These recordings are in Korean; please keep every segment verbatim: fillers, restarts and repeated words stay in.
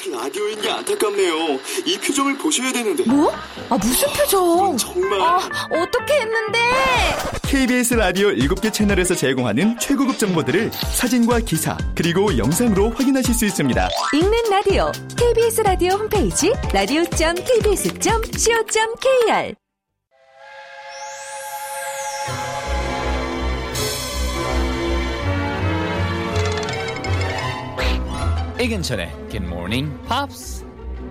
라디오인 게 안타깝네요. 이 표정을 보셔야 되는데. 뭐? 아, 무슨 표정? 정말. 아, 어떻게 했는데? 케이비에스 라디오 일곱 개 채널에서 제공하는 최고급 정보들을 사진과 기사, 그리고 영상으로 확인하실 수 있습니다. 읽는 라디오, 케이비에스 라디오 홈페이지 라디오 점 케이비에스 점 씨오 점 케이알. 이근철의 Good Morning Pops.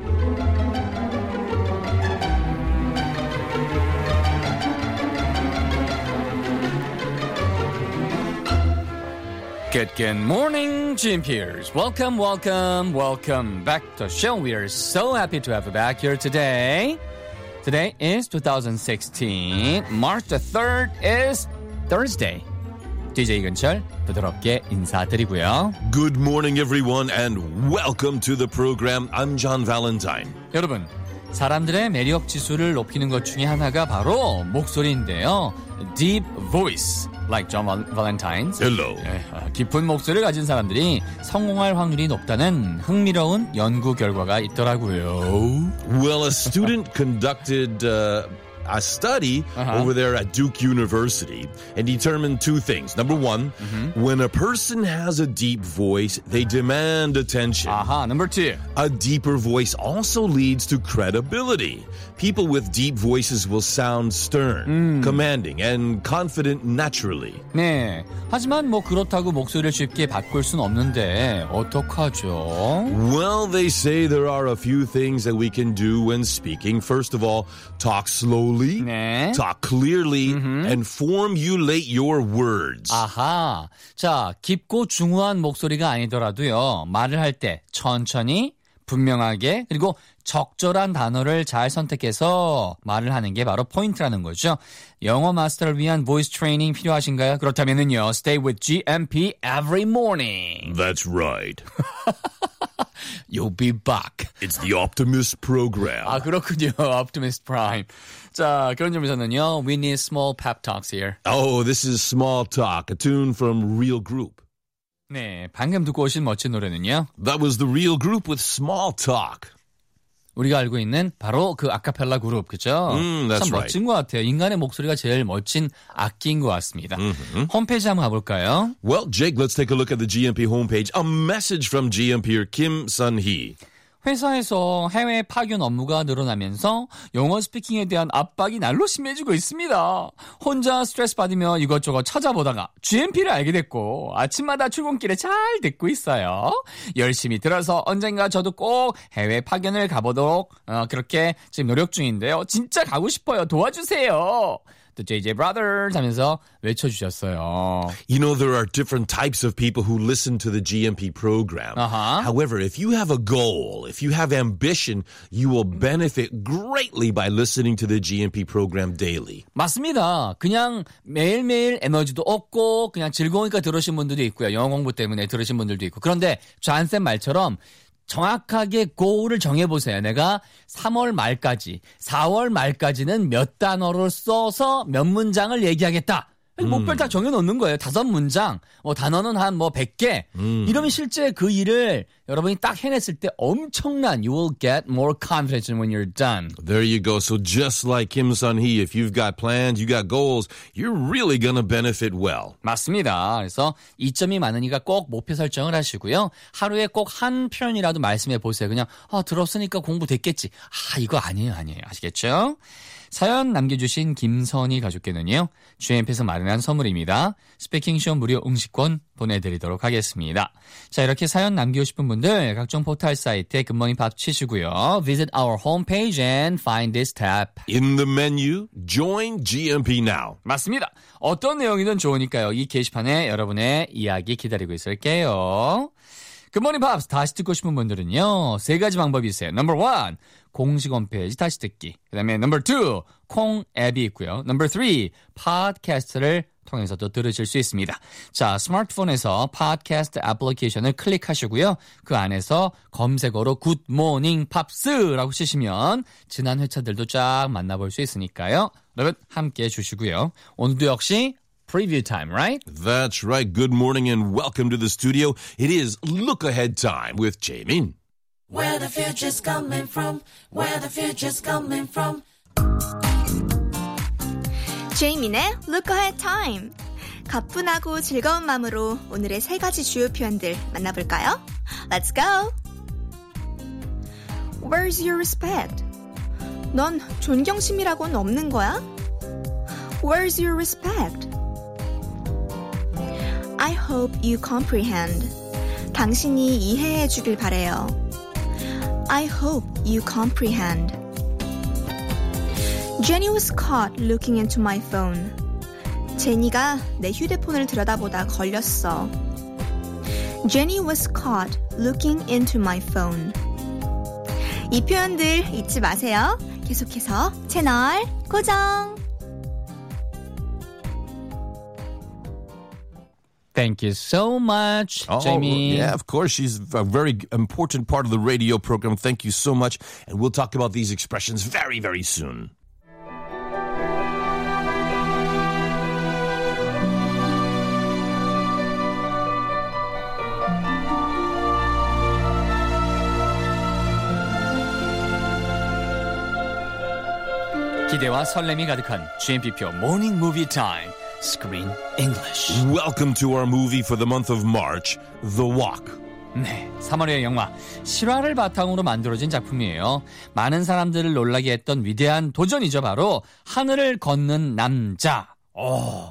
Good, good morning, Jim Pierce. Welcome, welcome, welcome back to the show. We are so happy to have you back here today. Today is twenty sixteen. March the third is Thursday. 디제이 이근철 부드럽게 인사드리고요. Good morning, everyone, and welcome to the program. I'm John Valentine. 여러분, 사람들의 매력 지수를 높이는 것 중에 하나가 바로 목소리인데요. Deep voice, like John Valentine's. Hello. 깊은 목소리를 가진 사람들이 성공할 확률이 높다는 흥미로운 연구 결과가 있더라고요. Well, a student conducted uh, a study uh-huh. over there at Duke University and determined two things. Number one, mm-hmm. when a person has a deep voice, they demand attention. Uh-huh. Number two, a deeper voice also leads to credibility. People with deep voices will sound stern, 음. commanding, and confident naturally. 네, 하지만 뭐 그렇다고 목소리를 쉽게 바꿀 순 없는데 어떡하죠? Well, they say there are a few things that we can do when speaking. First of all, talk slowly, 네. talk clearly, mm-hmm. and formulate your words. 아하, 자, 깊고 중후한 목소리가 아니더라도요, 말을 할 때 천천히, 분명하게, 그리고 적절한 단어를 잘 선택해서 말을 하는 게 바로 포인트라는 거죠. 영어 마스터를 위한 보이스 트레이닝 필요하신가요? 그렇다면은요, stay with 지엠피 every morning. That's right. You'll be back. It's the Optimist program. 아, 그렇군요. Optimist Prime. 자, 그런 점에서는요, we need small pep talks here. Oh, this is Small Talk, a tune from Real Group. 네, 방금 듣고 오신 멋진 노래는요. That was the Real Group with Small Talk. 우리가 알고 있는 바로 그 아카펠라 그룹, 그죠? Mm, that's 참 멋진 right. 것 같아요. 인간의 목소리가 제일 멋진 악기인 것 같습니다. Mm-hmm. 홈페이지 한번 가볼까요? Well, Jake, let's take a look at the 지엠피 homepage. A message from 지엠피er Kim Sun-hee. 회사에서 해외 파견 업무가 늘어나면서 영어 스피킹에 대한 압박이 날로 심해지고 있습니다. 혼자 스트레스 받으며 이것저것 찾아보다가 지엠피를 알게 됐고 아침마다 출근길에 잘 듣고 있어요. 열심히 들어서 언젠가 저도 꼭 해외 파견을 가보도록 어, 그렇게 지금 노력 중인데요. 진짜 가고 싶어요. 도와주세요. The 제이제이 Brothers 하면서 외쳐주셨어요. You know, there are different types of people who listen to the 지엠피 program. Uh-huh. However, if you have a goal, if you have ambition, you will benefit greatly by listening to the 지엠피 program daily. 맞습니다. 그냥 매일매일 에너지도 얻고 그냥 즐거우니까 들으신 분들도 있고요. 영어 공부 때문에 들으신 분들도 있고. 그런데 존쌤 말처럼 정확하게 고울을 정해보세요. 내가 삼월 말까지, 사월 말까지는 몇 단어를 써서 몇 문장을 얘기하겠다. 음. 목표를 딱 정해놓는 거예요. 다섯 문장, 뭐 단어는 한 뭐 백 개. 음. 이러면 실제 그 일을 여러분이 딱 해냈을 때 엄청난 you will get more confidence when you're done. There you go. So just like Kim Sun-hee, if you've got plans, you got goals, you're really gonna benefit well. 맞습니다. 그래서 이점이 많으니까 꼭 목표 설정을 하시고요. 하루에 꼭 한 표현이라도 말씀해 보세요. 그냥 아, 들었으니까 공부 됐겠지. 아, 이거 아니에요. 아니에요. 아시겠죠? 사연 남겨주신 김선희 가족께는요. 지엠피에서 마련한 선물입니다. 스피킹 시험 무료 응시권 보내드리도록 하겠습니다. 자, 이렇게 사연 남기고 싶은 분들 각종 포털 사이트에 굿모닝 팝 치시고요. Visit our homepage and find this tab. In the menu, join 지엠피 now. 맞습니다. 어떤 내용이든 좋으니까요. 이 게시판에 여러분의 이야기 기다리고 있을게요. 굿모닝 팝스 다시 듣고 싶은 분들은요. 세 가지 방법이 있어요. Number one, 공식 홈페이지 다시 듣기. 그 다음에 number two, 콩 앱이 있고요. number three, 팟캐스트를 통해서도 들으실 수 있습니다. 자, 스마트폰에서 팟캐스트 애플리케이션을 클릭하시고요. 그 안에서 검색어로 굿모닝 팝스라고 치시면 지난 회차들도 쫙 만나볼 수 있으니까요. 여러분 함께해 주시고요. 오늘도 역시 preview time, right? That's right. Good morning and welcome to the studio. It is Look Ahead time with Jaemin. Where the future's coming from, where the future's coming from. 제이민의 Look Ahead Time. 가뿐하고 즐거운 마음으로 오늘의 세 가지 주요 표현들 만나볼까요? Let's go! Where's your respect? 넌 존경심이라고는 없는 거야? Where's your respect? I hope you comprehend. 당신이 이해해 주길 바래요. I hope you comprehend. Jenny was caught looking into my phone. 제니가 내 휴대폰을 들여다보다 걸렸어. Jenny was caught looking into my phone. 이 표현들 잊지 마세요. 계속해서 채널 고정. Thank you so much, Oh, Jamie. yeah, of course. She's a very important part of the radio program. Thank you so much. And we'll talk about these expressions very, very soon. 기대와 설렘이 가득한 지엠피표 모닝 무비 타임. Screen English. Welcome to our movie for the month of March, The Walk. 네, 삼월의 영화 실화를 바탕으로 만들어진 작품이에요. 많은 사람들을 놀라게 했던 위대한 도전이죠. 바로 하늘을 걷는 남자. 오,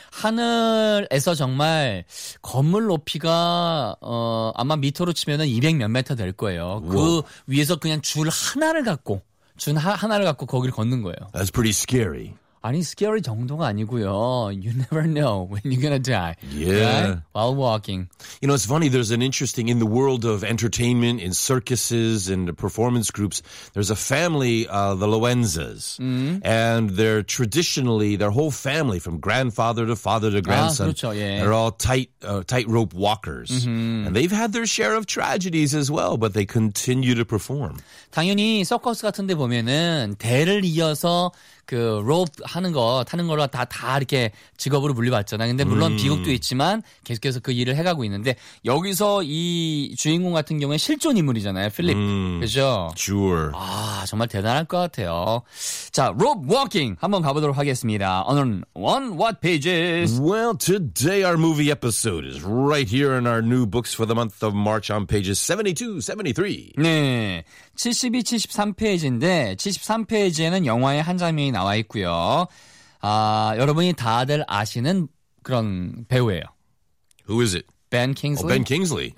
하늘에서 정말 건물 높이가 어, 아마 미터로 치면은 이백 몇 미터 될 거예요. 그 우와. 위에서 그냥 줄 하나를 갖고 줄 하, 하나를 갖고 거기를 걷는 거예요. That's pretty scary. 아니, scary 정도가 아니고요. You never know when you're gonna die. Yeah. Right? While walking. You know, it's funny. There's an interesting, in the world of entertainment, in circuses and performance groups, there's a family, uh, the Loenzas. Mm-hmm. And they're traditionally, their whole family, from grandfather to father to grandson, 아, 그렇죠, 예. they're all tight, uh, tightrope walkers. Mm-hmm. And they've had their share of tragedies as well, but they continue to perform. 당연히 서커스 같은 데 보면은 대를 이어서 그 로프 하는 거 타는 걸로 다, 다 이렇게 직업으로 물려봤잖아. 근데 물론 음. 비극도 있지만 계속해서 그 일을 해가고 있는데 여기서 이 주인공 같은 경우에 실존 인물이잖아요. 필립. 음. 그죠? Sure. 아, 정말 대단할 것 같아요. 자, 로프 워킹 한번 가보도록 하겠습니다. 오늘은 on what pages? Well, today our movie episode is right here in our new books for the month of March on pages seventy-two, seventy-three. 네. 칠십이, 칠십삼 페이지인데 칠십삼 페이지에는 영화의 한 장면이 나와 있고요. 아, 여러분이 다들 아시는 그런 배우예요. Who is it? Ben Kingsley. Oh, Ben Kingsley.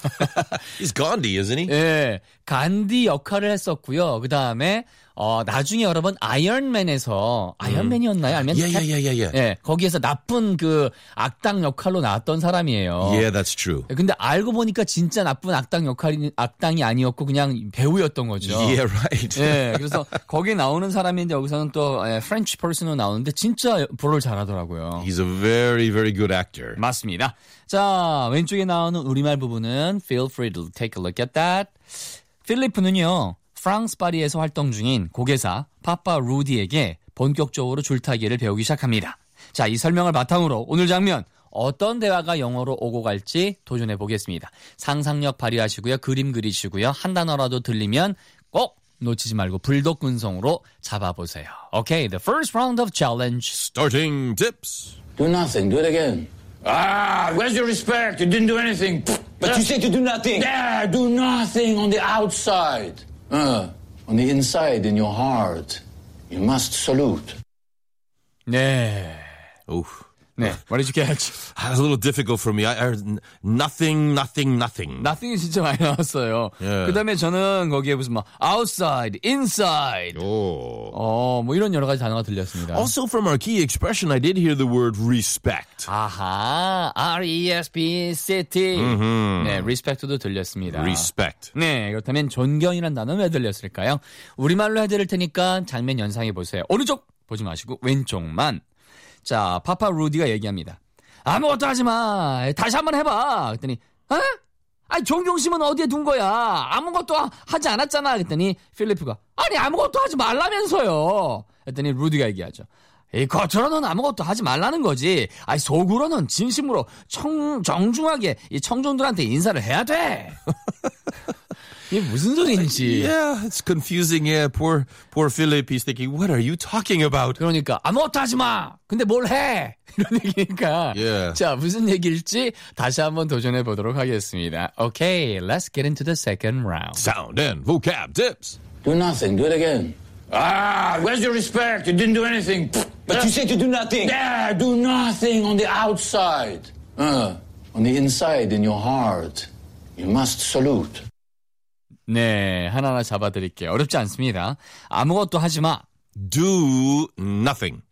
He's Gandhi, isn't he? 예, 간디 역할을 했었고요. 그 다음에 어, 나중에 여러분 아이언맨에서 아이언맨이었나요? 아니면 Yeah, yeah, yeah, yeah, yeah. 예, 거기에서 나쁜 그 악당 역할로 나왔던 사람이에요. Yeah, that's true. 근데 알고 보니까 진짜 나쁜 악당 역할이 악당이 아니었고 그냥 배우였던 거죠. Yeah, right. 예, 그래서 거기에 나오는 사람인데 여기서는 또 예, French person으로 나오는데 진짜 불을 잘하더라고요. He's a very, very good actor. 맞습니다. 자, 왼쪽에 나오는 우리말 부분은 feel free to take a look at that. 필리프는요. 프랑스 파리에서 활동 중인 고개사 파파 루디에게 본격적으로 줄타기를 배우기 시작합니다. 자, 이 설명을 바탕으로 오늘 장면 어떤 대화가 영어로 오고 갈지 도전해 보겠습니다. 상상력 발휘하시고요. 그림 그리시고요. 한 단어라도 들리면 꼭 놓치지 말고 불독근성으로 잡아보세요. Okay, the first round of challenge. Starting tips. Do nothing. Do it again. Ah, where's your respect? You didn't do anything. But you said to do nothing. Yeah, do nothing on the outside. Uh, on the inside, in your heart, you must salute. 네. Oof. 네. What did you catch? That was a little difficult for me. I, I heard nothing, nothing, nothing. Nothing이 진짜 많이 나왔어요. Yeah. 그 다음에 저는 거기에 무슨 막 outside, inside. Oh. 어, 뭐 이런 여러 가지 단어가 들렸습니다. Also from our key expression, I did hear the word respect. 아하, R E S P C T. Mm-hmm. 네, respect도 들렸습니다. Respect. 네, 그렇다면 존경이란 단어는 왜 들렸을까요? 우리말로 해드릴 테니까 장면 연상해 보세요. 오른쪽 보지 마시고 왼쪽만. 자, 파파 루디가 얘기합니다. 아무것도 하지 마. 다시 한번 해봐. 그랬더니, 어? 아니, 존경심은 어디에 둔 거야? 아무것도 하지 않았잖아. 그랬더니 필리프가, 아니, 아무것도 하지 말라면서요. 그랬더니 루디가 얘기하죠. 이 겉으로는 아무것도 하지 말라는 거지. 아니, 속으로는 진심으로 청, 정중하게 이 청중들한테 인사를 해야 돼. 이게 무슨 소리인지. Yeah, it's confusing. Yeah, poor poor Philip. He's thinking, what are you talking about? 그러니까 아무것도 하지 마. 근데 뭘 해? 이런 얘기니까. Yeah. 자, 무슨 얘기일지 다시 한번 도전해 보도록 하겠습니다. Okay, let's get into the second round. Sound and vocab tips. Do nothing. Do it again. Ah, where's your respect? You didn't do anything. But you said to do nothing. Yeah, do nothing on the outside. Uh, on the inside, in your heart, you must salute. 네, 하나하나 잡아드릴게요. 어렵지 않습니다. 아무것도 하지 마. Do nothing.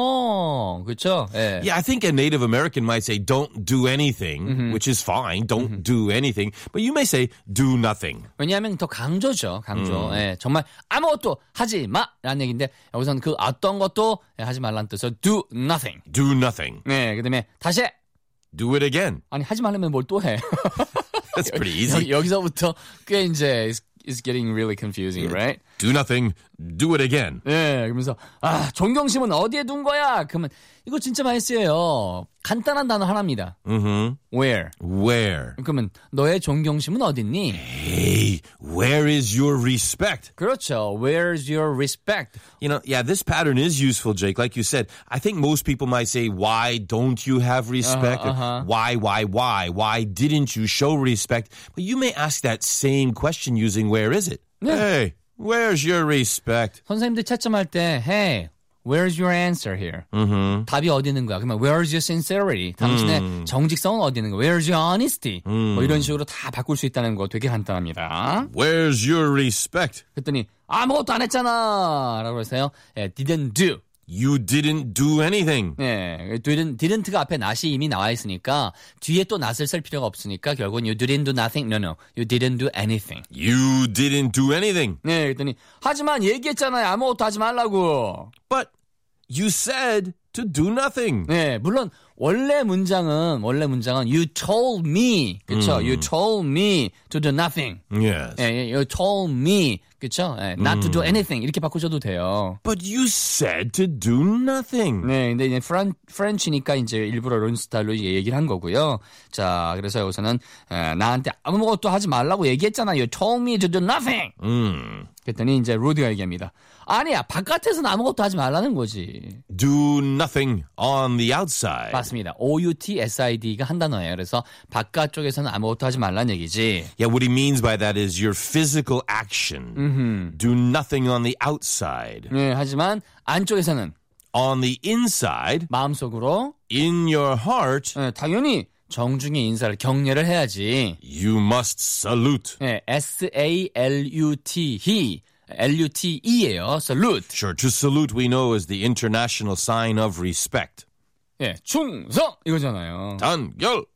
어, 그렇죠. 네. Yeah, I think a Native American might say don't do anything, mm-hmm. which is fine. Don't mm-hmm. do anything. But you may say do nothing. 왜냐하면 더 강조죠. 강조. 음. 예, 정말 아무것도 하지 마라는 얘기인데 여기서는 그 어떤 것도 하지 말라는 뜻으로 do nothing. Do nothing. 네, 그다음에 다시 해. Do it again. 아니 하지 말려면 뭘 또 해. That's pretty easy. 여, 여기서부터 꽤 이제 is getting really confusing, yeah. right? Do nothing, do it again. 네, 그러면서 아 존경심은 어디에 둔 거야? 그러면 이거 진짜 많이 쓰여요. 간단한 단어 하나입니다. Mm-hmm. Where? Where? 그러면 너의 존경심은 어딨니? Hey, where is your respect? 그렇죠. Where's your respect? You know, yeah, this pattern is useful, Jake. Like you said, I think most people might say, why don't you have respect? Uh-huh, uh-huh. Why, why, why? Why didn't you show respect? But you may ask that same question using where is it? 네. Hey, where's your respect? 선생님들 채점할 때, hey, where's your answer here? Mm-hmm. 답이 어디 있는 거야? 그러면 where's your sincerity? 당신의 음. 정직성은 어디 있는 거야? Where's your honesty? 음. 뭐 이런 식으로 다 바꿀 수 있다는 거 되게 간단합니다. Where's your respect? 그랬더니 아무것도 안 했잖아 라고 해서요. 예, didn't do. You didn't do anything. 네, didn't, didn't가 앞에 not이 이미 나와 있으니까 뒤에 또 not을 쓸 필요가 없으니까 결국은 you didn't do nothing. No, no. You didn't do anything. You didn't do anything. 네, 그랬더니 하지만 얘기했잖아요. 아무것도 하지 말라고. But you said to do nothing. 네, 물론 원래 문장은 원래 문장은 you told me, 그렇죠? 음. You told me to do nothing. Yes. 예, you told me, 그렇죠? 예, not 음. to do anything 이렇게 바꾸셔도 돼요. But you said to do nothing. 네, 근데 이제 프란 프렌치니까 이제 일부러 이런 스타일로 얘기를 한 거고요. 자, 그래서 여기서는 에, 나한테 아무것도 하지 말라고 얘기했잖아. You told me to do nothing. 음. 그랬더니 이제 루디가 얘기합니다. 아니야, 바깥에서는 아무것도 하지 말라는 거지. Do nothing on the outside. 맞습니다. O U T S I D가 한 단어예요. 그래서 바깥쪽에서는 아무것도 하지 말라는 얘기지. Yeah, what he means by that is your physical action. Mm-hmm. Do nothing on the outside. 네, 하지만 안쪽에서는 On the inside, 마음속으로 in your heart, 네, 당연히 정중히 인사를 격려를 해야지. you must salute. 네, S A L U T E L U T E예요. Salute. Sure, to salute we know is the international sign of respect. 예, 충성 이거잖아요. 단결.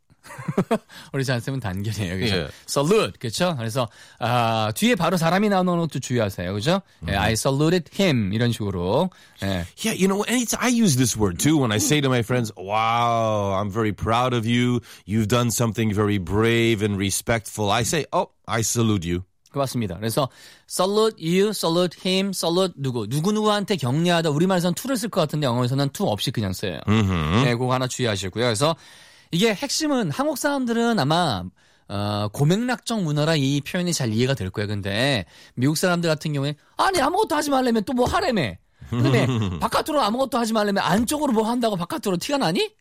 우리 잔쌤은 단결이에요. 그죠? 예. Salute. 그렇죠? 그래서 아, 뒤에 바로 사람이 나오는 것도 주의하세요. 그죠? 예, I saluted him 이런 식으로. 예. Yeah, you know, and it's, I use this word too when I say to my friends, wow, I'm very proud of you. You've done something very brave and respectful. I say, oh, I salute you. 맞습니다. 그래서 salute you, salute him, salute 누구 누구누구한테 격려하다. 우리말에서는 to를 쓸 것 같은데 영어에서는 to 없이 그냥 써요. Mm-hmm. 네, 그거 하나 주의하시고요. 그래서 이게 핵심은 한국 사람들은 아마 어, 고맥락적 문화라 이 표현이 잘 이해가 될 거예요. 근데 미국 사람들 같은 경우에 아니 아무것도 하지 말려면 또 뭐 하래매. 근데 바깥으로 아무것도 하지 말려면 안쪽으로 뭐 한다고 바깥으로 티가 나니?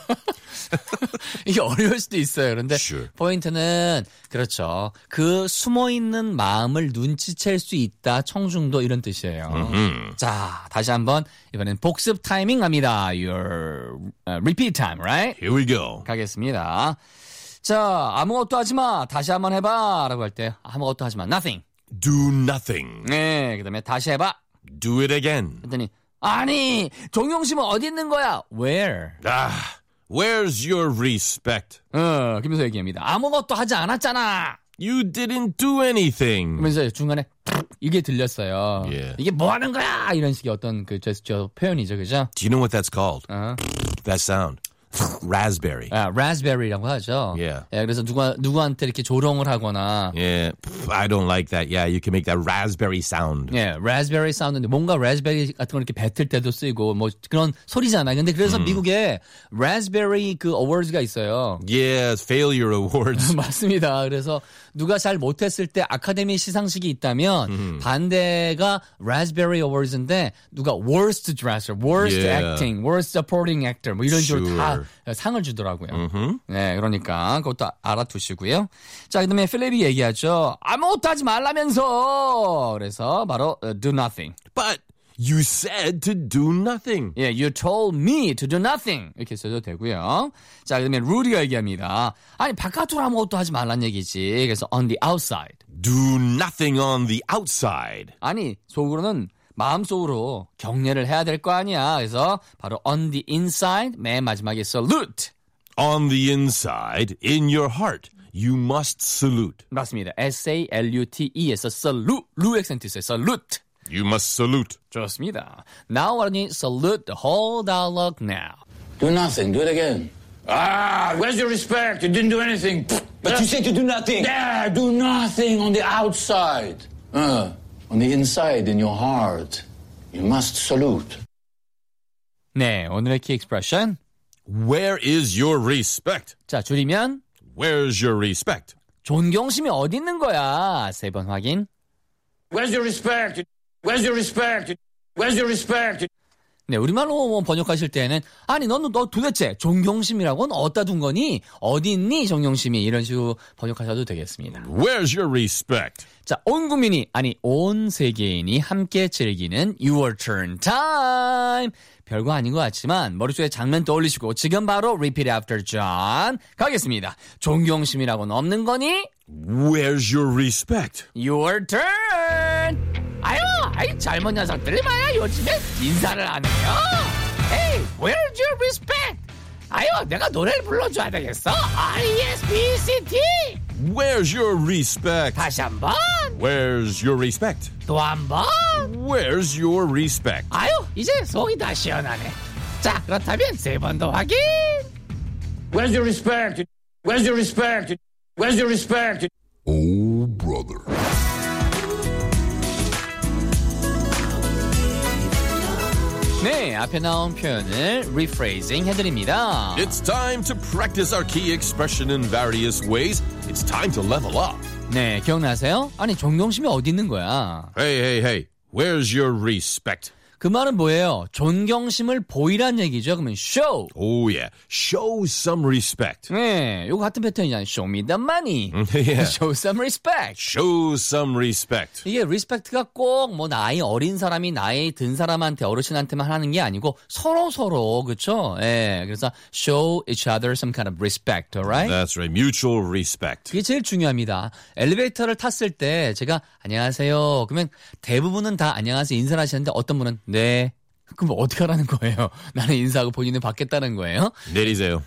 이게 어려울 수도 있어요. 그런데 Sure. 포인트는 그렇죠. 그 숨어있는 마음을 눈치챌 수 있다. 청중도 이런 뜻이에요. Mm-hmm. 자, 다시 한번 이번엔 복습 타이밍 갑니다. Your uh, repeat time, right? Here we go. 가겠습니다. 자, 아무것도 하지 마. 다시 한번 해봐. 라고 할 때 아무것도 하지 마. Nothing. Do nothing. 네, 그 다음에 다시 해봐. Do it again. 그랬더니 아니 종용심은 어디 있는 거야? Where? Ah, where's your respect? 어, 그러면서 얘기합니다. 아무것도 하지 않았잖아. You didn't do anything. 그러면서 중간에 이게 들렸어요. Yeah. 이게 뭐 하는 거야? 이런 식의 어떤 그 제스처 표현이죠, 그죠? Do you know what that's called? 어. That sound. Raspberry. 아, raspberry라고 하죠. Yeah. 예, 그래서 누가 누구한테 이렇게 조롱을 하거나. Yeah, I don't like that. Yeah, you can make that raspberry sound. 예, raspberry 사운드인데 뭔가 raspberry 같은 거 이렇게 뱉을 때도 쓰이고 뭐 그런 소리잖아요. 근데 그래서 음. 미국에 raspberry 그 awards가 있어요. Yeah, failure awards. 맞습니다. 그래서 누가 잘 못했을 때 아카데미 시상식이 있다면 음. 반대가 Raspberry Awards인데 누가 Worst Dresser, Worst Yeah. Acting, Worst Supporting Actor 뭐 이런 식으로 Sure. 다 상을 주더라고요. Mm-hmm. 네, 그러니까 그것도 알아두시고요. 자, 그다음에 필립이 얘기하죠. 아무것도 하지 말라면서. 그래서 바로 uh, do nothing. But you said to do nothing. 예, you told me to do nothing. 이렇게 써도 되고요. 자, 그다음에 루디가 얘기합니다. 아니, 바깥으로 아무것도 하지 말란 얘기지. 그래서 on the outside. Do nothing on the outside. 아니, 속으로는 마음속으로 격려를 해야 될 거 아니야. 그래서 바로 on the inside, 맨 마지막에 salute. On the inside, in your heart, you must salute. 맞습니다. S A L U T E에서 salute, 루 액센트 있어요. salute. You must salute. 좋습니다. Now why don't you salute the whole dialogue now? Do nothing. Do it again. Ah, where's your respect? You didn't do anything. But you said to do nothing. Yeah, do nothing on the outside. Uh, on the inside, in your heart, you must salute. 네, 오늘의 키 expression. Where is your respect? 자, 줄이면 Where's your respect? 존경심이 어디 있는 거야? 세 번 확인. Where's your respect? Where's your respect? Where's your respect? 네, 우리말로 뭐 번역하실 때는 아니 너는 너 도대체 존경심이라고는 어디다 둔 거니? 어디 있니? 존경심이 이런 식으로 번역하셔도 되겠습니다. Where's your respect? 자, 온 국민이 아니 온 세계인이 함께 즐기는 Your Turn Time. 별거 아닌 것 같지만 머릿속에 장면 떠올리시고 지금 바로 Repeat After John 가겠습니다. 존경심이라고는 없는 거니? Where's your respect? Your turn. 아유, 아이 젊은 녀석들이 말이야 요즘에 인사를 안 해요. Hey, where's your respect? 아유, 내가 노래를 불러줘야 되겠어. R E S P C T. Where's your respect? 다시 한 번. Where's your respect? 또 한 번. Where's your respect? 아유, 이제 속이 다 시원하네. 자, 그렇다면 세 번 더 확인. Where's your respect? Where's your respect? Where's your respect? Oh, brother. 네, 앞에 나온 표현을 rephrasing 해드립니다. It's time to practice our key expression in various ways. It's time to level up. 네, 기억나세요? 아니, 존경심이 어디 있는 거야? Hey, hey, hey. Where's your respect? 그 말은 뭐예요? 존경심을 보이란 얘기죠. 그러면 show. Oh, yeah. Show some respect. 네, 요거 같은 패턴이잖아요. Show me the money. Yeah. Show some respect. Show some respect. 이게 respect가 꼭 뭐 나이 어린 사람이 나이 든 사람한테 어르신한테만 하는 게 아니고 서로 서로 그렇죠? 예, 그래서 show each other some kind of respect, alright? That's right. Mutual respect. 그게 제일 중요합니다. 엘리베이터를 탔을 때 제가 안녕하세요. 그러면 대부분은 다 안녕하세요 인사를 하시는데 어떤 분은 네. 그럼 어떻게 하라는 거예요? 나는 인사하고 본인은 받겠다는 거예요? 내리세요.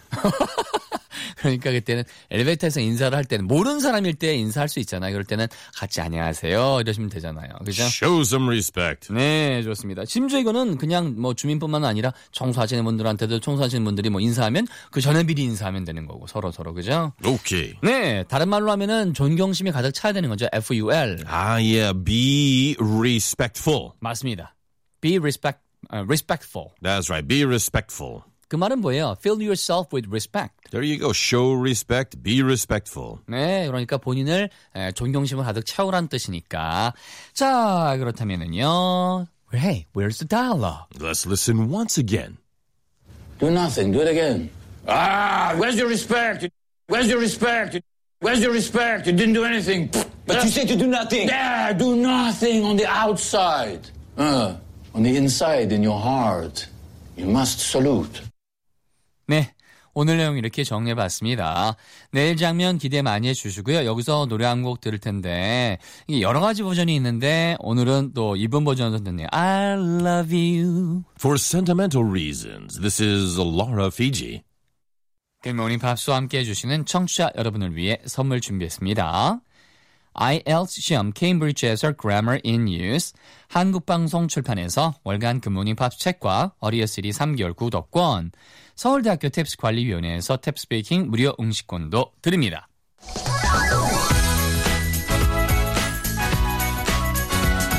그러니까 그때는 엘리베이터에서 인사를 할 때는 모르는 사람일 때 인사할 수 있잖아요. 그럴 때는 같이 안녕하세요 이러시면 되잖아요. 그죠? Show some respect. 네, 좋습니다. 심지어 이거는 그냥 뭐 주민뿐만 아니라 청소하시는 분들한테도 청소하시는 분들이 뭐 인사하면 그 전에 미리 인사하면 되는 거고 서로 서로 그죠? Okay. 네, 다른 말로 하면은 존경심이 가득 차야 되는 거죠. F U L. Ah, yeah. Be respectful. 맞습니다. Be respect, uh, respectful. That's right. Be respectful. 그 말은 뭐예요? Fill yourself with respect. There you go. Show respect. Be respectful. 네, 그러니까 본인을 에, 존경심을 가득 채우라는 뜻이니까. 자, 그렇다면은요. Hey, where's the dialogue? Let's listen once again. Do nothing. Do it again. Ah, where's your respect? Where's your respect? Where's your respect? You didn't do anything. But you said to do nothing. Yeah, do nothing on the outside. Uh, on the inside, in your heart, you must salute. 네, 오늘 내용 이렇게 정리해봤습니다. 내일 장면 기대 많이 해주시고요. 여기서 노래 한 곡 들을 텐데 이게 여러 가지 버전이 있는데 오늘은 또 이번 버전으로 듣네요. I love you. For sentimental reasons, this is Laura Fiji. 굿모닝 팝스와 함께 해주시는 청취자 여러분을 위해 선물 준비했습니다. 아이엘츠 시험 케임브리지에서 Grammar in Use, 한국방송 출판에서 월간 굿모닝 팝스 책과 어리어시리 삼 개월 구독권, 서울대학교 탭스 관리위원회에서 탭스 베이킹 무료 응시권도 드립니다.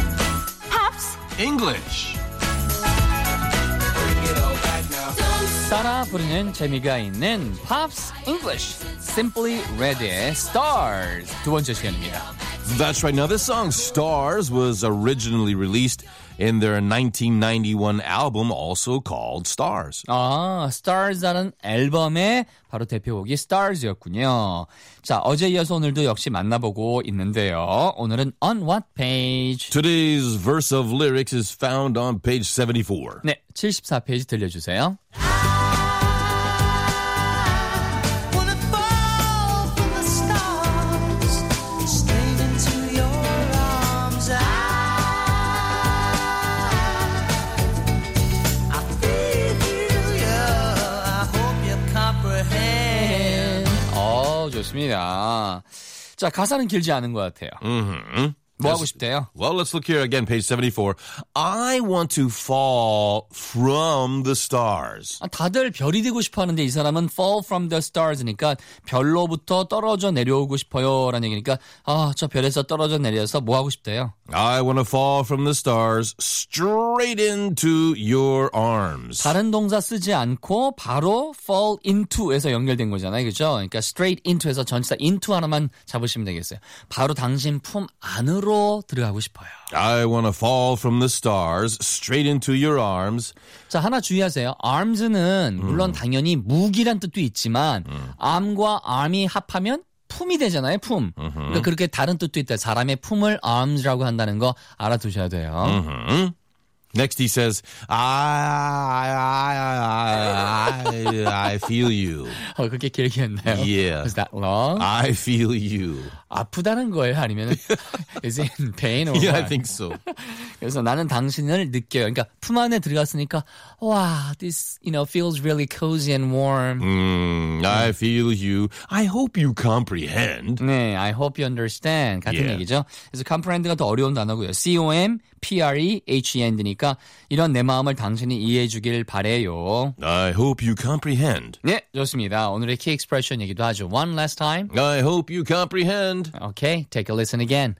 Pops English. 따라 부르는 재미가 있는 Pops English, Simply Red의 Stars 두 번째 시간입니다. That's right. Now, this song, Stars, was originally released in their nineteen ninety-one album, also called Stars. 아, Stars라는 앨범의 바로 대표곡이 Stars였군요. 자, 어제 이어서 오늘도 역시 만나보고 있는데요. 오늘은 On What Page? Today's verse of lyrics is found on page seventy-four. 네, 칠십사 페이지 들려주세요. 좋습니다. 자, 가사는 길지 않은 것 같아요. Mm-hmm. 뭐 하고 싶대요? Well, let's look here again, page seventy-four. I want to fall from the stars. 아, 다들 별이 되고 싶어 하는데 이 사람은 fall from the stars니까 별로부터 떨어져 내려오고 싶어요 라는 얘기니까 아, 저 별에서 떨어져 내려서 뭐 하고 싶대요? I want to fall from the stars straight into your arms. 다른 동사 쓰지 않고 바로 fall into에서 연결된 거잖아요. 그죠? 그러니까 straight into에서 전치사 into 하나만 잡으시면 되겠어요. 바로 당신 품 안으로 들어가고 싶어요. I want to fall from the stars straight into your arms. 자, 하나 주의하세요. arms는 물론 음. 당연히 무기란 뜻도 있지만 음. arm과 arm이 합하면 품이 되잖아요. 품. 음흠. 그러니까 그렇게 다른 뜻도 있다. 사람의 품을 arms라고 한다는 거 알아두셔야 돼요. 음흠. Next he says, I, I, I, I, I feel you. 어, 그렇게 길게 했나요? Yeah. Was that long? I feel you. 아프다는 거예요? 아니면 is it in pain or Yeah, what? I think so. 그래서 나는 당신을 느껴요. 그러니까 품 안에 들어갔으니까 wow, this you know feels really cozy and warm. Mm, I feel you. I hope you comprehend. 네, I hope you understand 같은 Yeah. 얘기죠. 그래서 comprehend가 더 어려운 단어고요. C O M P R E H E N D니까 이런 내 마음을 당신이 이해해 주길 바래요. I hope you comprehend. 네, 좋습니다. 오늘의 key expression 얘기도 하죠. One last time. I hope you comprehend. Okay, take a listen again.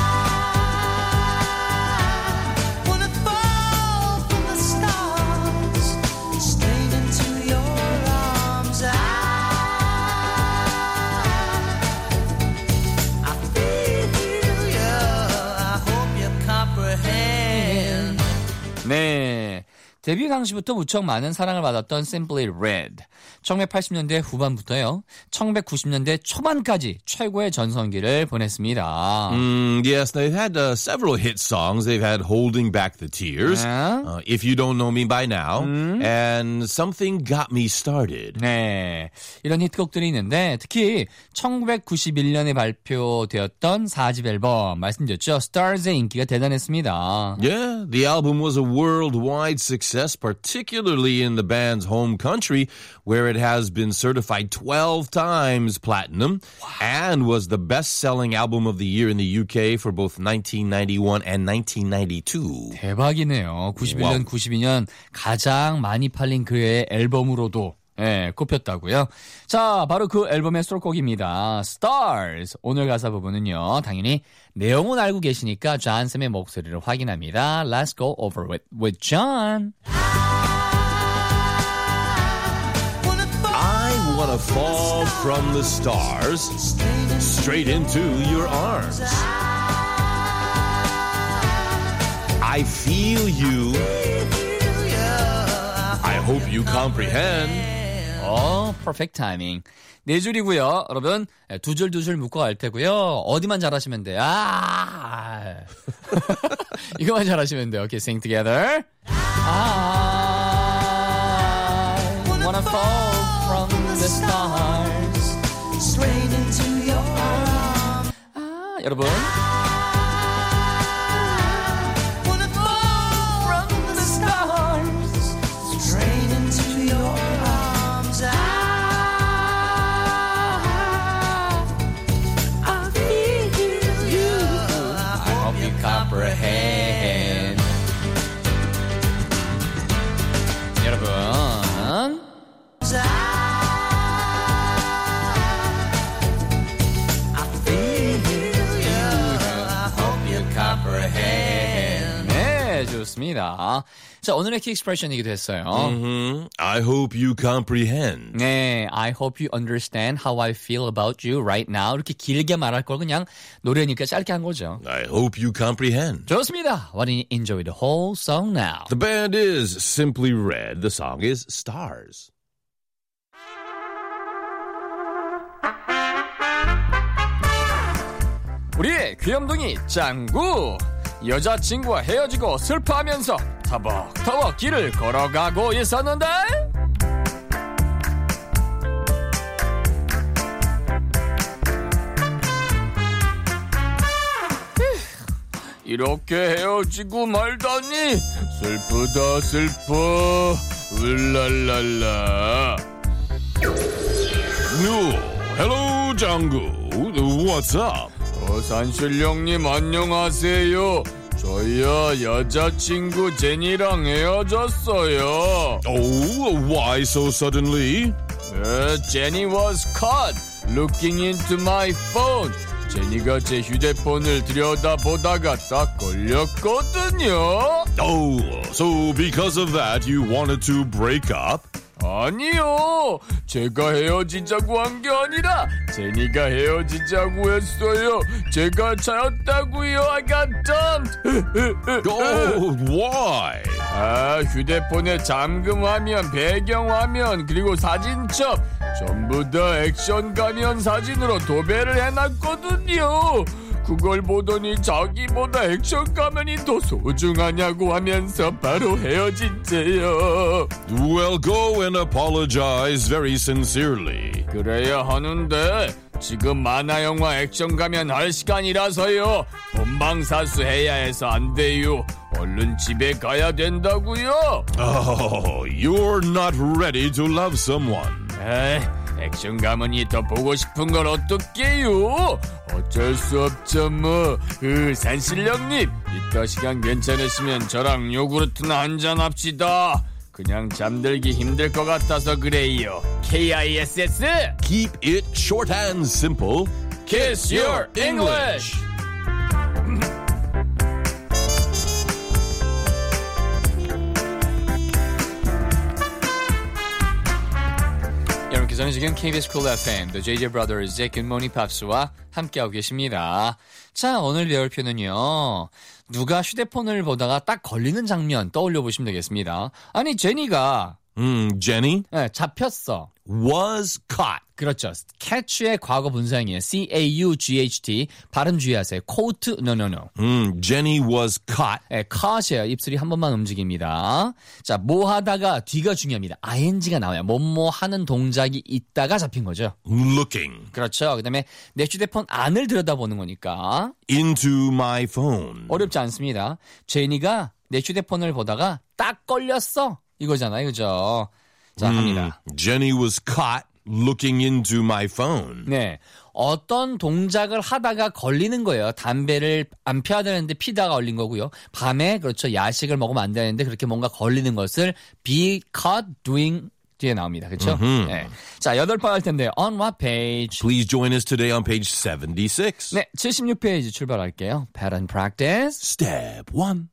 네. 데뷔 당시부터 무척 많은 사랑을 받았던 Simply Red. 천구백팔십 년대 후반부터요. 천구백구십 년대 초반까지 최고의 전성기를 보냈습니다. Mm, yes, they've had uh, several hit songs. They've had Holding Back the Tears, Yeah. uh, If You Don't Know Me By Now, 음. and Something Got Me Started. 네. 이런 히트곡들이 있는데 특히 천구백구십일 년에 발표되었던 사 집 앨범 말씀드렸죠. Stars의 인기가 대단했습니다. Yeah, the album was a worldwide success, particularly in the band's home country, where it has been certified twelve times platinum and was the best-selling album of the year in the U K for both nineteen ninety-one and nineteen ninety-two. 대박이네요. 구십일 년, 와우. 구십이 년 가장 많이 팔린 그의 앨범으로도 예, 꼽혔다고요. 자, 바로 그 앨범의 수록곡입니다. Stars. 오늘 가사 부분은요. 당연히 내용은 알고 계시니까 존 쌤의 목소리를 확인합니다. Let's go over with, with John. I want to fall from the stars straight into your arms. I feel you. I hope you comprehend. 어, perfect timing. 네 줄이고요. 여러분, 두 줄 두 줄 묶어 갈 테고요. 어디만 잘하시면 돼요. 아! 이거만 잘하시면 돼요. Okay, sing together. I wanna fall from the stars straight into your arms. 아, 여러분. comprehend. 여러분. I feel you. I hope you comprehend. 네, 네, 좋습니다. 자, 오늘의 키 익스프레션이기도 했어요. Mm-hmm. I hope you comprehend. 네, I hope you understand how I feel about you right now. 이렇게 길게 말할 걸 그냥 노래니까 짧게 한 거죠. I hope you comprehend. 좋습니다. Why don't you enjoy the whole song now? The band is Simply Red. The song is Stars. 우리의 귀염둥이 짱구 여자친구와 헤어지고 슬퍼하면서 터벅터벅 길을 걸어가고 있었는데 이렇게 헤어지고 말다니 슬프다 슬퍼 울랄랄라. No, hello, 짱구. What's up? 어, 산신령님 안녕하세요. 저희야 여자친구 제니랑 헤어졌어요. Oh, why so suddenly? 네, 제니 was caught looking into my phone. 제니가 제 휴대폰을 들여다보다가 딱 걸렸거든요. Oh, so because of that you wanted to break up? 아니요. 제가 헤어지자고 한 게 아니라 제니가 헤어지자고 했어요. 제가 차였다고요. I got dumped. Oh, why? 아, 휴대폰에 잠금 화면, 배경 화면, 그리고 사진첩 전부 다 액션 가면 사진으로 도배를 해놨거든요. 그걸 보더니 자기보다 액션 가면이 더 소중하냐고 하면서 바로 헤어진대요. Well, go and apologize very sincerely. 그래야 하는데 지금 만화영화 액션 가면 할 시간이라서요. 본방사수 해야 해서 안 돼요. 얼른 집에 가야 된다고요. Oh, you're not ready to love someone. 에이, 액션 가면이 더 보고 싶은 걸 어떡해요? 어쩔 수 없죠 뭐. 으, 산신령님 이따 시간 괜찮으시면 저랑 요구르트나 한잔 합시다. 그냥 잠들기 힘들 것 같아서 그래요. 키스 Keep it short and simple. Kiss your English. 여러분께서는 지금 케이비에스 Cool 에프엠, The 제이제이 Brothers의 굿모닝 팝스와 함께하고 계십니다. 자, 오늘 배울 표현은요. 누가 휴대폰을 보다가 딱 걸리는 장면 떠올려 보시면 되겠습니다. 아니, 제니가 음, Jenny? 네, 잡혔어. Was caught. 그렇죠. catch의 과거 분사형이에요. C-A-U-G-H-T. 발음 주의하세요. caught, no, no, no. 음, Jenny was caught. 네, caught이에요. 입술이 한 번만 움직입니다. 자, 뭐 하다가 뒤가 중요합니다. ing가 나와요. 뭐뭐 하는 동작이 있다가 잡힌 거죠. Looking. 그렇죠. 그 다음에 내 휴대폰 안을 들여다보는 거니까. Into my phone. 어렵지 않습니다. 제니가 내 휴대폰을 보다가 딱 걸렸어. 이거잖아요. 그죠? 자, 음, 합니다. Jenny was caught looking into my phone. 네. 어떤 동작을 하다가 걸리는 거예요. 담배를 안 피워야 되는데 피다가 걸린 거고요. 밤에 그렇죠. 야식을 먹으면 안 되는데 그렇게 뭔가 걸리는 것을 be caught doing 뒤에 나옵니다. 그렇죠? 네. 자, 여덟 번 할 텐데 on what page? Please join us today on page seventy-six. 네, 칠십육 페이지 출발할게요. Pattern practice. Step one.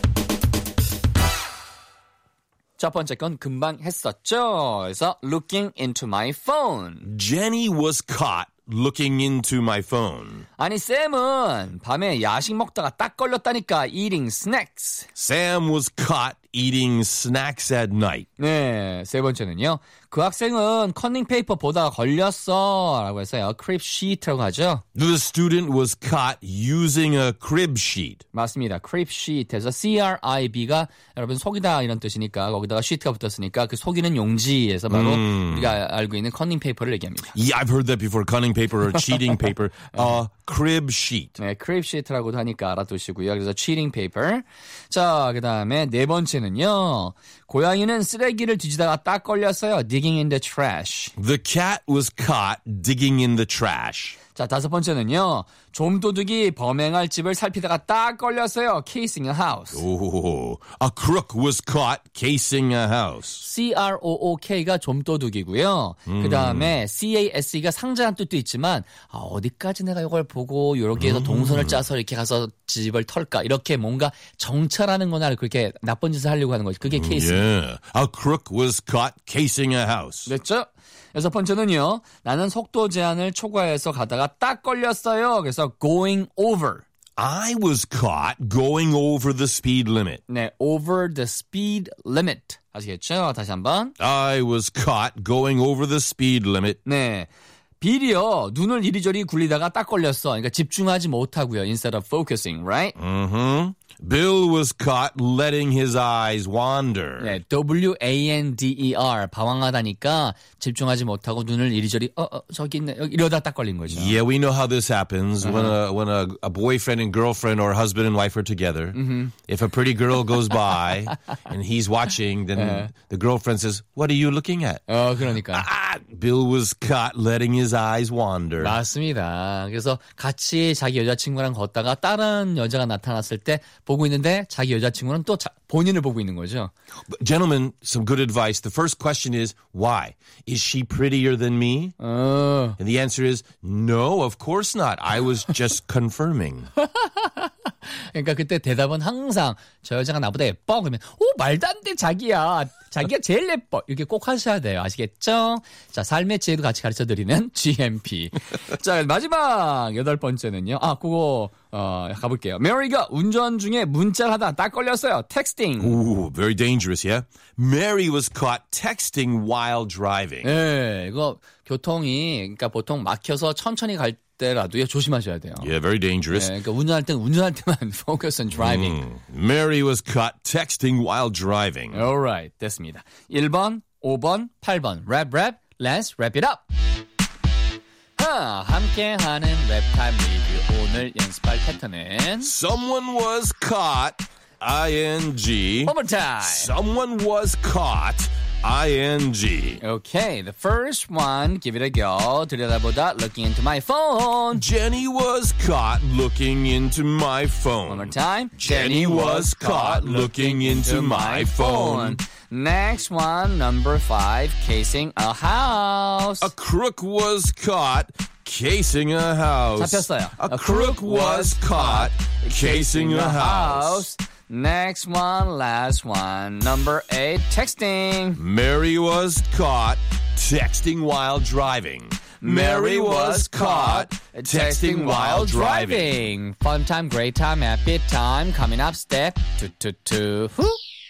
첫 번째 건 금방 했었죠. 그래서 looking into my phone. Jenny was caught looking into my phone. 아니 쌤은 밤에 야식 먹다가 딱 걸렸다니까. eating snacks. Sam was caught eating snacks at night. 네, 세 번째는요. 그 학생은 커닝 페이퍼 보다가 걸렸어 라고 했어요. crib sheet라고 하죠. The student was caught using a crib sheet. 맞습니다. crib sheet에서 C-R-I-B가 여러분 속이다 이런 뜻이니까 거기다가 sheet가 붙었으니까 그 속이는 용지에서 바로 음. 우리가 알고 있는 커닝 페이퍼를 얘기합니다. Yeah, I've heard that before. Cunning paper or cheating paper. Uh, crib sheet. 네, crib sheet라고도 하니까 알아두시고요. 그래서 cheating paper. 자, 그 다음에 네 번째는요. 고양이는 쓰레기를 뒤지다가 딱 걸렸어요. digging in the trash. The cat was caught digging in the trash. 자, 다섯 번째는요. 좀도둑이 범행할 집을 살피다가 딱 걸렸어요. Casing a house. Oh, a crook was caught casing a house. C-R-O-O-K가 좀도둑이고요. 음. 그 다음에 C-A-S-E가 상자한 뜻도 있지만 아, 어디까지 내가 이걸 보고 이렇게 해서 음. 동선을 짜서 이렇게 가서 집을 털까 이렇게 뭔가 정찰하는 거나 그렇게 나쁜 짓을 하려고 하는 거지. 그게 케이스. Yeah, a crook was caught casing a house. 됐죠? 여섯 번째는요. 나는 속도 제한을 초과해서 가다가 딱 걸렸어요. 그래서 going over. I was caught going over the speed limit. 네, over the speed limit. 아시겠죠? 다시 한번. I was caught going over the speed limit. 네. 빌이요. 눈을 이리저리 굴리다가 딱 걸렸어. 그러니까 집중하지 못하고요. Instead of focusing, right? Mm-hmm. Bill was caught letting his eyes wander. 네, W A N D E R 방황하다니까 집중하지 못하고 눈을 이리저리 어, 어 저기 있네 여기 이러다 딱 걸린 거죠. Yeah, we know how this happens Uh-huh. when a when a, a boyfriend and girlfriend or husband and wife are together. Mm-hmm. If a pretty girl goes by and he's watching, then Uh-huh. the girlfriend says, "What are you looking at?" 어, 그러니까. Ah, Bill was caught letting his eyes wander. 맞습니다. 그래서 같이 자기 여자친구랑 걷다가 다른 여자가 나타났을 때 보고 있는데 자기 여자친구는 또 자, 본인을 보고 있는 거죠. But gentlemen, some good advice. The first question is, why? Is she prettier than me? 어. And the answer is, no, of course not. I was just confirming. 그러니까 그때 대답은 항상 저 여자가 나보다 예뻐 그러면 오 말도 안 돼 자기야 자기가 제일 예뻐 이렇게 꼭 하셔야 돼요. 아시겠죠? 자 삶의 지혜도 같이 가르쳐드리는 G M P. 자 마지막 여덟 번째는요. 아 그거 어, 가볼게요. 메리가 운전 중에 문자를 하다 딱 걸렸어요. 텍스팅. Ooh, very dangerous, yeah? Mary was caught texting while driving. 네, 이거 교통이 그러니까 보통 막혀서 천천히 갈 때라도요 조심하셔야 돼요. Yeah, very dangerous. 네, 그러니까 운전할 때는 운전할 때만 focus on driving. Mm. Mary was caught texting while driving. Alright, 됐습니다. 일 번, 오 번, 팔 번. Rap, rap, let's wrap it up. 하, 함께하는 랩타임 리뷰. 오늘 연습할 패턴은 Someone was caught, ing. One more time. Someone was caught, ing. Okay, the first one, give it a go. 들여다보다 looking into my phone. Jenny was caught looking into my phone. One more time. Jenny was caught looking into my phone. Next one, number five, casing a house. A crook was caught casing a house. 잡혔어요. A crook was caught casing a house. Next one, last one, number eight, texting. Mary was caught texting while driving. Mary was caught texting while driving. Fun time, great time, happy time. Coming up, step two, two, two. Whoop.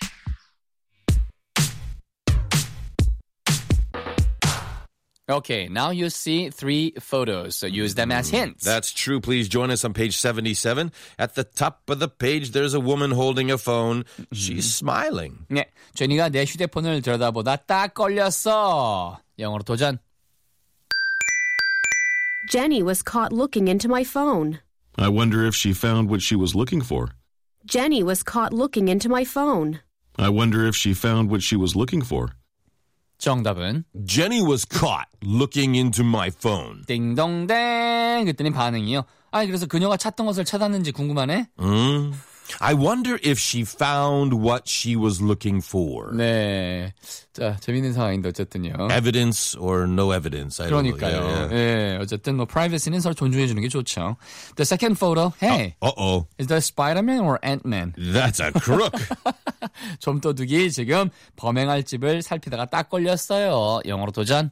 Okay, now you see three photos, so use them as hints. That's true. Please join us on page seventy-seven. At the top of the page, there's a woman holding a phone. She's smiling. 네, 제니가 내 휴대폰을 들여다보다 딱 걸렸어. 영어로 도전. Jenny was caught looking into my phone. I wonder if she found what she was looking for. Jenny was caught looking into my phone. I wonder if she found what she was looking for. 정답은 Jenny was caught looking into my phone. 띵동댕 그랬더니 반응이요. 아니 그래서 그녀가 찾던 것을 찾았는지 궁금하네. 음. I wonder if she found what she was looking for. 네. 자, 재밌는 상황인데 어쨌든요. Evidence or no evidence. I don't 그러니까요. know. Yeah, yeah. 예, 어쨌든 뭐 privacy는 서로 존중해 주는 게 좋죠. The second photo. Hey. Uh, uh-oh. Is that Spider-Man or Ant-Man? That's a crook. 좀도둑이 지금 범행할 집을 살피다가 딱 걸렸어요. 영어로 도전.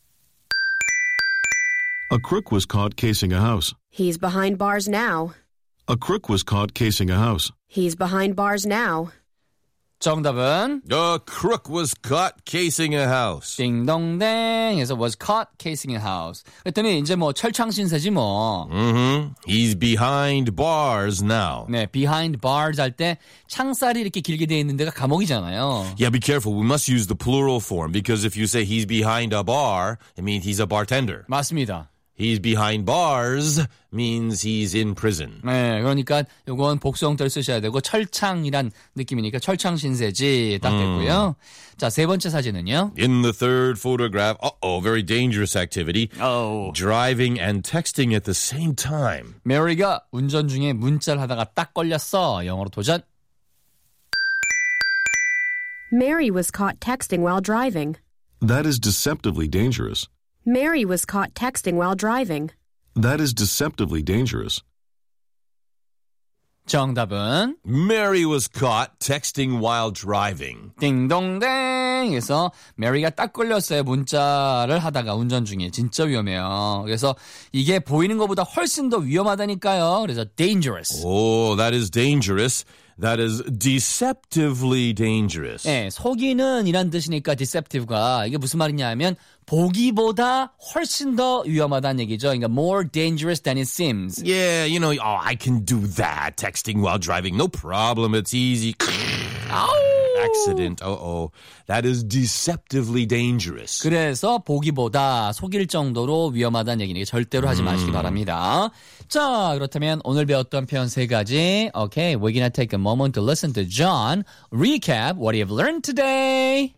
A crook was caught casing a house. He's behind bars now. A crook was caught casing a house. He's behind bars now. 정답은 A crook was caught casing a house. 띵동댕에서 was caught casing a house. 그랬더니 이제 뭐 철창 신세지 뭐. Mm-hmm. He's behind bars now. 네, behind bars 할 때 창살이 이렇게 길게 돼 있는 데가 감옥이잖아요. Yeah, be careful. We must use the plural form because if you say he's behind a bar, it means he's a bartender. 맞습니다. He's behind bars means he's in prison. 네, 그러니까 요건 복수 형태를 쓰셔야 되고 철창이란 느낌이니까 철창신세지 딱 됐고요. 음. 자, 세 번째 사진은요. In the third photograph, uh-oh, very dangerous activity. Oh. Driving and texting at the same time. 메리가 운전 중에 문자를 하다가 딱 걸렸어. 영어로 도전. Mary was caught texting while driving. That is deceptively dangerous. Mary was caught texting while driving. That is deceptively dangerous. 정답은 Mary was caught texting while driving. 띵동댕. 그래서 메리가 딱 걸렸어요. 문자를 하다가 운전 중에. 진짜 위험해요. 그래서 이게 보이는 것보다 훨씬 더 위험하다니까요. 그래서 dangerous. Oh, that is dangerous. That is deceptively dangerous. 네, 속이는 이란 뜻이니까 deceptive가 이게 무슨 말이냐 하면 보기보다 훨씬 더 위험하다는 얘기죠. 그러니까 more dangerous than it seems. Yeah, you know, oh, I can do that. Texting while driving, no problem. It's easy. Accident. Uh-oh. That is deceptively dangerous. 그래서 보기보다 속일 정도로 위험하다는 얘기니까 절대로 하지 마시기 바랍니다. 자, 그렇다면 오늘 배웠던 표현 세 가지. Okay, we're gonna take a moment to listen to John recap what you've learned today.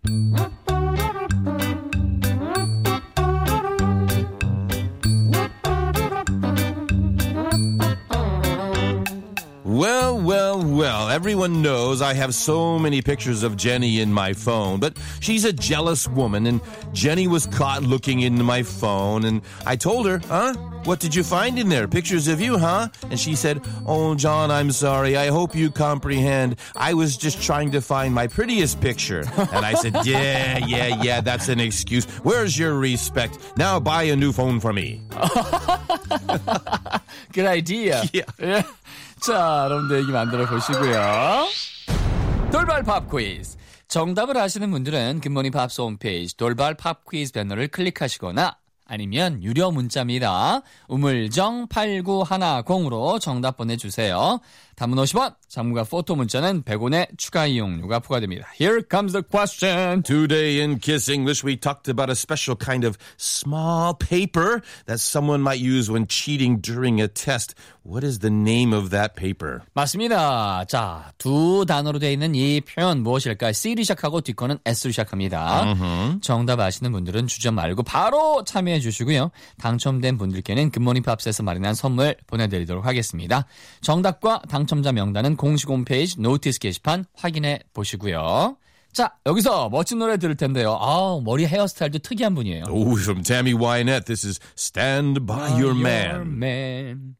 Well, well, well, everyone knows I have so many pictures of Jenny in my phone, but she's a jealous woman, and Jenny was caught looking into my phone, and I told her, huh? What did you find in there? Pictures of you, huh? And she said, oh, John, I'm sorry. I hope you comprehend. I was just trying to find my prettiest picture. And I said, yeah, yeah, yeah, that's an excuse. Where's your respect? Now buy a new phone for me. Good idea. Yeah. 자, 여러분들 얘기 만들어 보시고요. 돌발 팝 퀴즈. 정답을 아시는 분들은 굿모닝 팝스 홈페이지 돌발 팝 퀴즈 배너를 클릭하시거나 아니면 유료 문자입니다. 우물정 팔구일공으로 정답 보내주세요. 단문 오십 원, 장문과 포토 문자는 백 원의 추가 이용료가 부과됩니다. Here comes the question. Today in Kiss English, we talked about a special kind of small paper that someone might use when cheating during a test. What is the name of that paper? 맞습니다. 자, 두 단어로 되어 있는 이 표현 무엇일까요? C로 시작하고 뒷거는 S로 시작합니다. Uh-huh. 정답 아시는 분들은 주저 말고 바로 참여해 주시고요. 당첨된 분들께는 굿모닝 팝스에서 마련한 선물 보내드리도록 하겠습니다. 정답과 당첨자 명단은 공식 홈페이지 노티스 게시판 확인해 보시고요. 자, 여기서 멋진 노래 들을 텐데요. 아, 머리 헤어스타일도 특이한 분이에요. Oh, from Tammy Wynette, this is Stand By Your Man. man.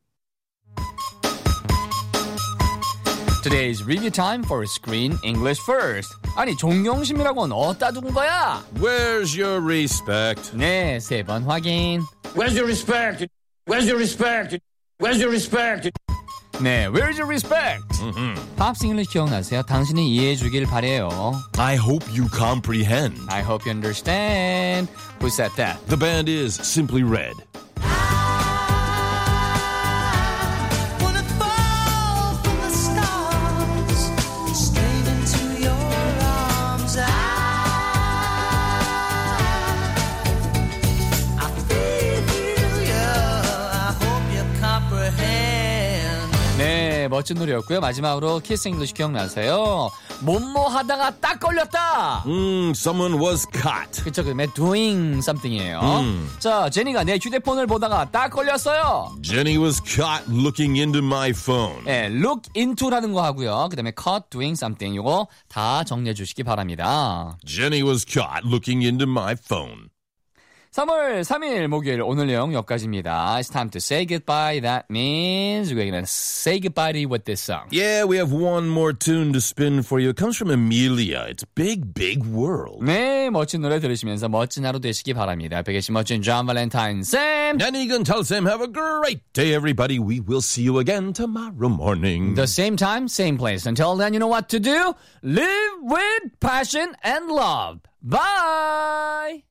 Today's review time for Screen English First. 아니, 종용심이라고는 어디다 둔 거야? Where's your respect? 네, 세 번 확인. Where's your respect? Where's your respect? Where's your respect? 네, where's your respect? 팝스 잉글리시 기억나세요? 당신이 이해해 주길 바래요. I hope you comprehend. I hope you understand. Who said that? The band is Simply Red. 네, 멋진 노래였고요. 마지막으로 키스 잉글리시 기억나세요? 뭐뭐 하다가 딱 걸렸다. 음, someone was caught. 그쵸, 그다음에 doing something이에요. 음. 자, 제니가 내 휴대폰을 보다가 딱 걸렸어요. Jenny was caught looking into my phone. 네, look into라는 거 하고요. 그다음에 caught doing something 이거 다 정리해 주시기 바랍니다. Jenny was caught looking into my phone. 삼월 삼일 목요일 오늘 내용 여기까지입니다. It's time to say goodbye. That means we're going to say goodbye to you with this song. Yeah, we have one more tune to spin for you. It comes from Amelia. It's Big, Big World. 네, 멋진 노래 들으시면서 멋진 하루 되시기 바랍니다. 옆에 계신 멋진 John Valentine Sam. And Egan tell Sam, have a great day, everybody. We will see you again tomorrow morning. The same time, same place. Until then, you know what to do. Live with passion and love. Bye!